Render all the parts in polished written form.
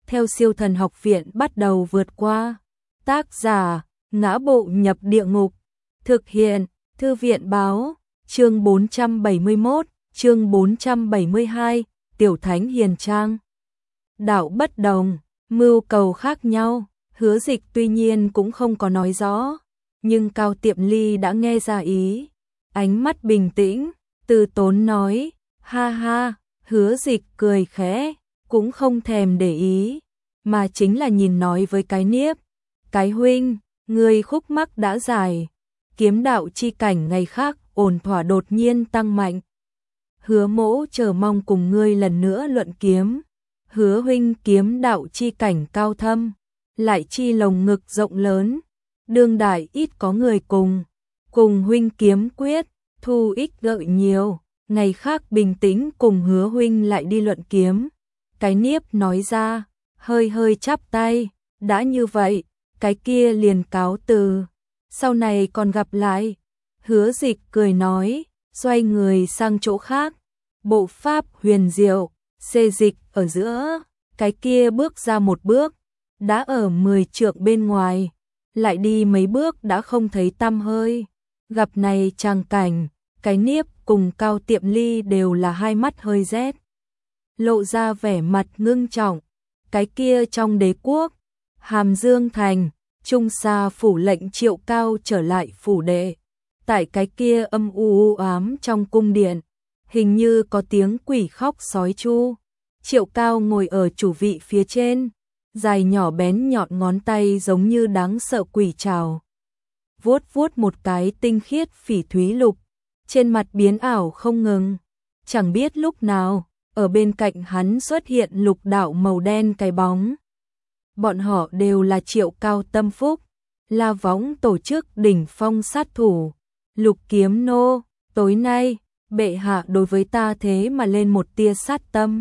theo Siêu Thần Học Viện bắt đầu vượt qua. Tác giả: Ngã Bộ Nhập Địa Ngục. Thực hiện: Thư viện báo. Chương 471, chương 472, Tiểu Thánh Hiền Trang. Đạo bất đồng, mưu cầu khác nhau, Hứa Dịch tuy nhiên cũng không có nói rõ, nhưng Cao Tiệm Ly đã nghe ra ý. Ánh mắt bình tĩnh, từ tốn nói, ha ha. Hứa Dịch cười khẽ, cũng không thèm để ý, mà chính là nhìn nói với cái Niếp. Cái huynh, người khúc mắc đã giải, kiếm đạo chi cảnh ngày khác ổn thỏa đột nhiên tăng mạnh. Hứa mỗ chờ mong cùng ngươi lần nữa luận kiếm. Hứa huynh kiếm đạo chi cảnh cao thâm, lại chi lồng ngực rộng lớn, đương đại ít có người cùng huynh kiếm quyết, thu ích gợi nhiều, ngày khác bình tĩnh cùng Hứa huynh lại đi luận kiếm. Cái Niếp nói ra, hơi hơi chắp tay, đã như vậy, cái kia liền cáo từ, sau này còn gặp lại. Hứa Dịch cười nói, xoay người sang chỗ khác, bộ pháp huyền diệu, xê dịch ở giữa, cái kia bước ra một bước, đã ở 10 trượng bên ngoài, lại đi mấy bước đã không thấy tăm hơi. Gặp này tràng cảnh, cái Niếp cùng Cao Tiệm Ly đều là hai mắt hơi rét, lộ ra vẻ mặt ngưng trọng. Cái kia trong đế quốc, Hàm Dương Thành, Trung Sa phủ lệnh Triệu Cao trở lại phủ đệ. Tại cái kia âm u ám trong cung điện, hình như có tiếng quỷ khóc sói chu. Triệu Cao ngồi ở chủ vị phía trên, dài nhỏ bén nhọn ngón tay giống như đáng sợ quỷ trảo, vuốt vuốt một cái tinh khiết phỉ thúy lục, trên mặt biến ảo không ngừng. Chẳng biết lúc nào, ở bên cạnh hắn xuất hiện lục đạo màu đen cái bóng. Bọn họ đều là Triệu Cao tâm phúc, La Võng tổ chức đỉnh phong sát thủ. Lục Kiếm Nô, tối nay, bệ hạ đối với ta thế mà lên một tia sát tâm.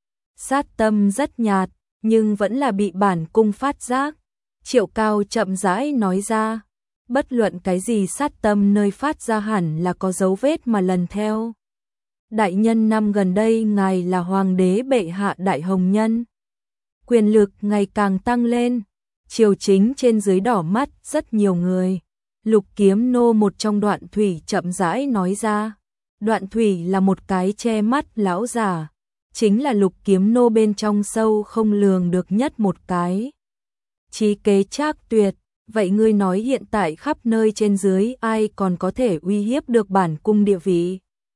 Sát tâm rất nhạt, nhưng vẫn là bị bản cung phát giác. Triệu Cao chậm rãi nói ra, bất luận cái gì sát tâm nơi phát ra hẳn là có dấu vết mà lần theo. Đại nhân năm gần đây ngài là hoàng đế bệ hạ đại hồng nhân, quyền lực ngày càng tăng lên, triều chính trên dưới đỏ mắt rất nhiều người. Lục Kiếm Nô một trong Đoạn Thủy chậm rãi nói ra. Đoạn Thủy là một cái che mắt lão già, chính là Lục Kiếm Nô bên trong sâu không lường được nhất một cái. Trí kế trác tuyệt, vậy ngươi nói hiện tại khắp nơi trên dưới ai còn có thể uy hiếp được bản cung địa vị?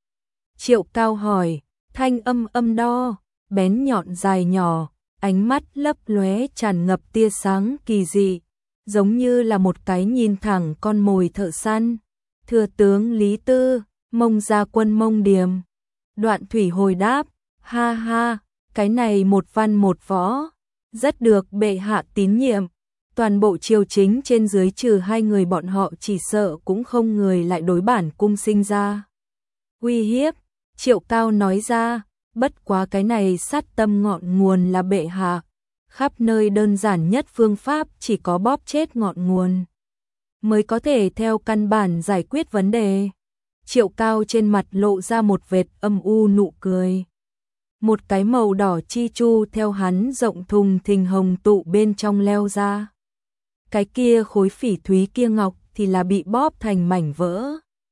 Triệu Cao hỏi, thanh âm đo, bén nhọn dài nhỏ, ánh mắt lấp lóe tràn ngập tia sáng kỳ dị, giống như là một cái nhìn thẳng con mồi thợ săn. Thừa tướng Lý Tư, Mông Gia Quân Mông Điềm. Đoạn Thủy hồi đáp, ha ha, cái này một văn một võ, rất được bệ hạ tín nhiệm. Toàn bộ triều chính trên dưới trừ hai người bọn họ chỉ sợ cũng không người lại đối bản cung sinh ra uy hiếp. Triệu Cao nói ra, bất quá cái này sát tâm ngọn nguồn là bệ hạ. Khắp nơi đơn giản nhất phương pháp chỉ có bóp chết ngọn nguồn mới có thể theo căn bản giải quyết vấn đề. Triệu Cao trên mặt lộ ra một vệt âm u nụ cười. Một cái màu đỏ chi chu theo hắn rộng thùng thình hồng tụ bên trong leo ra. Cái kia khối phỉ thúy kia ngọc thì là bị bóp thành mảnh vỡ,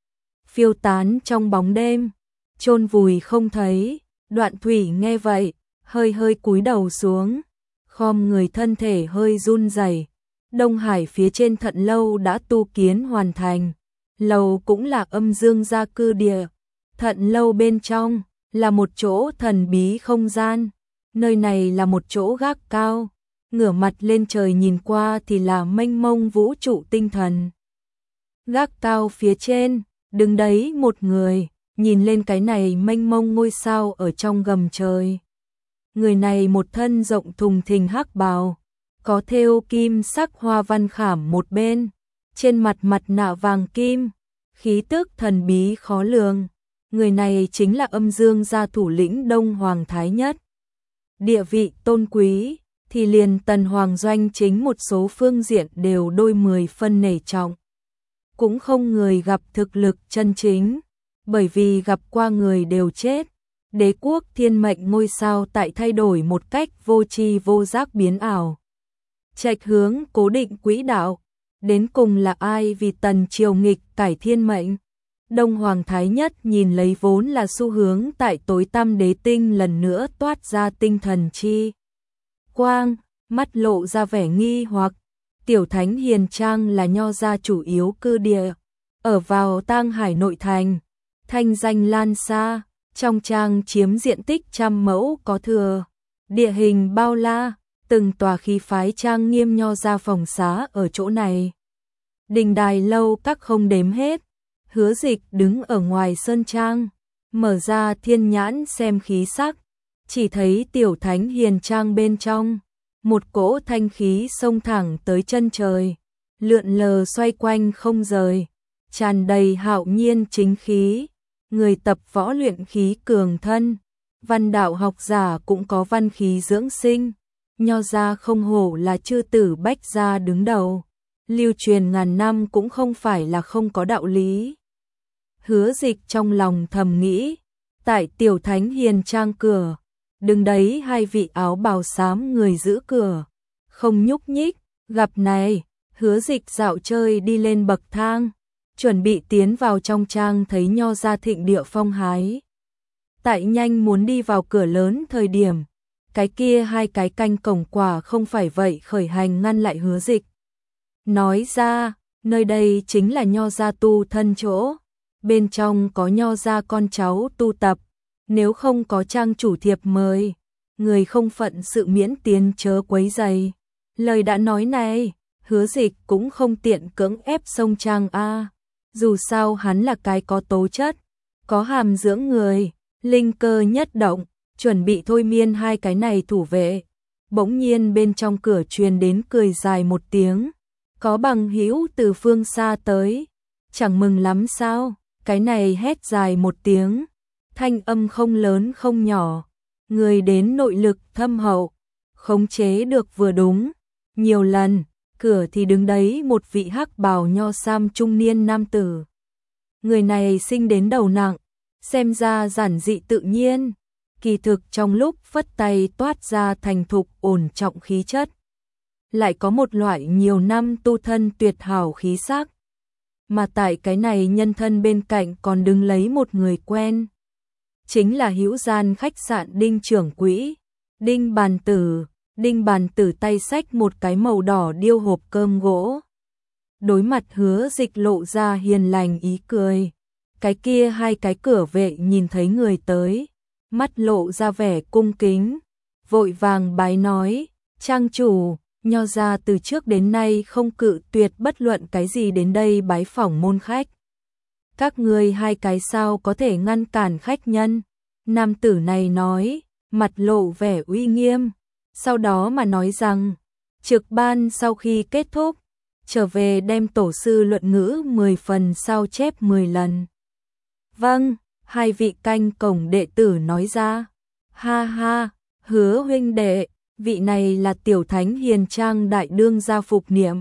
phiêu tán trong bóng đêm, chôn vùi không thấy. Đoạn Thủy nghe vậy, hơi hơi cúi đầu xuống, khom người thân thể hơi run rẩy. Đông Hải phía trên Thận Lâu đã tu kiến hoàn thành, lầu cũng là âm dương gia cư địa. Thận Lâu bên trong là một chỗ thần bí không gian, nơi này là một chỗ gác cao, ngửa mặt lên trời nhìn qua thì là mênh mông vũ trụ tinh thần. Gác cao phía trên, đứng đấy một người, nhìn lên cái này mênh mông ngôi sao ở trong gầm trời. Người này một thân rộng thùng thình hắc bào, có thêu kim sắc hoa văn khảm một bên, trên mặt mặt nạ vàng kim, khí tức thần bí khó lường. Người này chính là âm dương gia thủ lĩnh Đông Hoàng Thái Nhất. Địa vị tôn quý, thì liền Tần Hoàng Doanh chính một số phương diện đều đôi 10 phân nể trọng. Cũng không người gặp thực lực chân chính, bởi vì gặp qua người đều chết, Đế quốc thiên mệnh ngôi sao tại thay đổi một cách vô tri vô giác biến ảo. Trạch hướng cố định quỹ đạo, đến cùng là ai vì tần triều nghịch cải thiên mệnh? Đông Hoàng Thái Nhất nhìn lấy vốn là xu hướng tại tối tăm đế tinh lần nữa toát ra tinh thần chi quang, mắt lộ ra vẻ nghi hoặc. Tiểu Thánh Hiền Trang là nho gia chủ yếu cư địa, ở vào Tang Hải nội thành, thanh danh lan xa, trong trang chiếm diện tích 100 mẫu có thừa, địa hình bao la, từng tòa khí phái trang nghiêm nho gia phòng xá ở chỗ này. Đình đài lâu các không đếm hết. Hứa Dịch đứng ở ngoài sơn trang, mở ra thiên nhãn xem khí sắc, chỉ thấy Tiểu Thánh Hiền Trang bên trong, một cỗ thanh khí xông thẳng tới chân trời, lượn lờ xoay quanh không rời, tràn đầy hạo nhiên chính khí. Người tập võ luyện khí cường thân, văn đạo học giả cũng có văn khí dưỡng sinh, nho gia không hổ là chư tử bách gia đứng đầu, lưu truyền ngàn năm cũng không phải là không có đạo lý. Hứa Dịch trong lòng thầm nghĩ, tại Tiểu Thánh Hiền Trang cửa, đứng đấy hai vị áo bào xám người giữ cửa, không nhúc nhích. Gặp này, Hứa Dịch dạo chơi đi lên bậc thang, chuẩn bị tiến vào trong trang thấy nho gia thịnh địa phong hái. Tại nhanh muốn đi vào cửa lớn thời điểm, cái kia hai cái canh cổng quả không phải vậy khởi hành ngăn lại Hứa Dịch. Nói ra, nơi đây chính là nho gia tu thân chỗ, bên trong có nho gia con cháu tu tập, nếu không có trang chủ thiệp mời, người không phận sự miễn tiến chớ quấy rầy. Lời đã nói này, Hứa Dịch cũng không tiện cưỡng ép xông trang a. Dù sao hắn là cái có tố chất, có hàm dưỡng người, linh cơ nhất động, chuẩn bị thôi miên hai cái này thủ vệ. Bỗng nhiên bên trong cửa truyền đến cười dài một tiếng, có bằng hữu từ phương xa tới, chẳng mừng lắm sao? Cái này hét dài một tiếng, thanh âm không lớn không nhỏ, người đến nội lực thâm hậu, khống chế được vừa đúng. Nhiều lần, cửa thì đứng đấy một vị hắc bào nho sam trung niên nam tử. Người này sinh đến đầu nặng, xem ra giản dị tự nhiên, kỳ thực trong lúc phất tay toát ra thành thục ổn trọng khí chất. Lại có một loại nhiều năm tu thân tuyệt hảo khí sắc. Mà tại cái này nhân thân bên cạnh còn đứng lấy một người quen. Chính là hữu gian khách sạn Đinh trưởng quỹ, Đinh Bàn Tử. Đinh Bàn Tử tay xách một cái màu đỏ điêu hộp cơm gỗ. Đối mặt Hứa Dịch lộ ra hiền lành ý cười. Cái kia hai cái cửa vệ nhìn thấy người tới, mắt lộ ra vẻ cung kính, vội vàng bái nói, trang chủ, nho gia từ trước đến nay không cự tuyệt bất luận cái gì đến đây bái phỏng môn khách. Các ngươi hai cái sao có thể ngăn cản khách nhân? Nam tử này nói, mặt lộ vẻ uy nghiêm, sau đó mà nói rằng, trực ban sau khi kết thúc, trở về đem tổ sư luận ngữ 10 phần sao chép 10 lần. Vâng, hai vị canh cổng đệ tử nói ra. Ha ha, Hứa huynh đệ, vị này là Tiểu Thánh Hiền Trang đại đương gia Phục Niệm.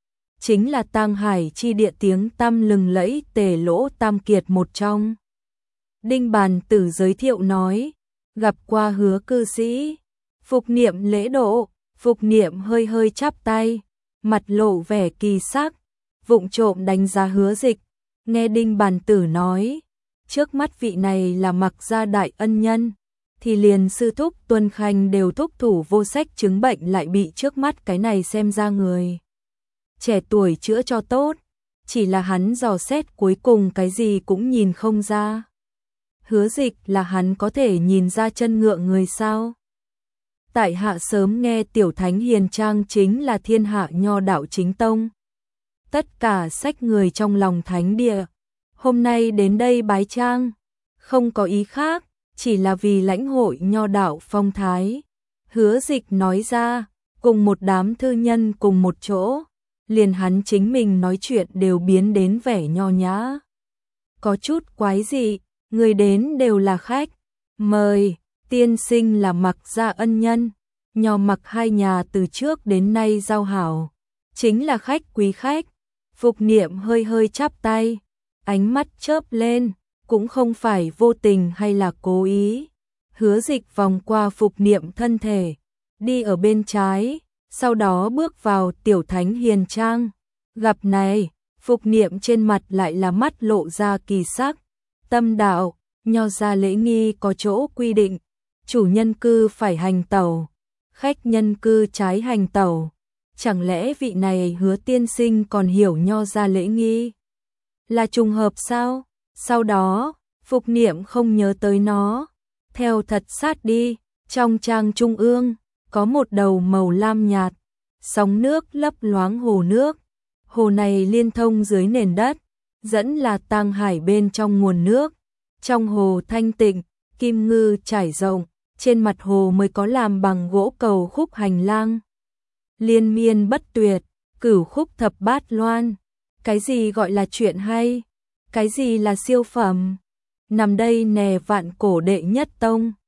Chính là Tang Hải chi địa tiếng tăm lừng lẫy Tề Lỗ Tam Kiệt một trong. Đinh Bàn Tử giới thiệu nói, gặp qua Hứa cư sĩ. Phục Niệm lễ độ, Phục Niệm hơi hơi chắp tay, mặt lộ vẻ kỳ sắc, vụng trộm đánh giá Hứa Dịch. Nghe Đinh Bàn Tử nói, trước mắt vị này là Mặc gia đại ân nhân, thì liền sư thúc Tuân Khanh đều thúc thủ vô sách chứng bệnh lại bị trước mắt cái này xem ra người trẻ tuổi chữa cho tốt, chỉ là hắn dò xét cuối cùng cái gì cũng nhìn không ra. Hứa Dịch là hắn có thể nhìn ra chân ngựa người sao? Tại hạ sớm nghe Tiểu Thánh Hiền Trang chính là thiên hạ nho đạo chính tông, tất cả sách người trong lòng thánh địa, hôm nay đến đây bái trang, không có ý khác, chỉ là vì lãnh hội nho đạo phong thái. Hứa Dịch nói ra, cùng một đám thư nhân cùng một chỗ, liền hắn chính mình nói chuyện đều biến đến vẻ nho nhã. Có chút quái dị, người đến đều là khách, mời, tiên sinh là Mặc gia ân nhân, nho Mặc hai nhà từ trước đến nay giao hảo, chính là khách quý khách. Phục Niệm hơi hơi chắp tay, ánh mắt chớp lên, cũng không phải vô tình hay là cố ý, Hứa Dịch vòng qua Phục Niệm thân thể, đi ở bên trái, sau đó bước vào Tiểu Thánh Hiền Trang. Gặp này, Phục Niệm trên mặt lại là mắt lộ ra kỳ sắc. Tâm đạo, nho gia lễ nghi có chỗ quy định, chủ nhân cư phải hành tẩu, khách nhân cư trái hành tẩu. Chẳng lẽ vị này Hứa tiên sinh còn hiểu nho gia lễ nghi? Là trùng hợp sao? Sau đó, Phục Niệm không nhớ tới nó. Theo thật sát đi, trong trang trung ương, có một đầu màu lam nhạt, sóng nước lấp loáng hồ nước. Hồ này liên thông dưới nền đất, dẫn là tang hải bên trong nguồn nước. Trong hồ thanh tịnh, kim ngư trải rộng, trên mặt hồ mới có làm bằng gỗ cầu khúc hành lang. Liên miên bất tuyệt, cửu khúc thập bát loan. Cái gì gọi là chuyện hay? Cái gì là siêu phẩm? Nằm đây nè vạn cổ đệ nhất tông.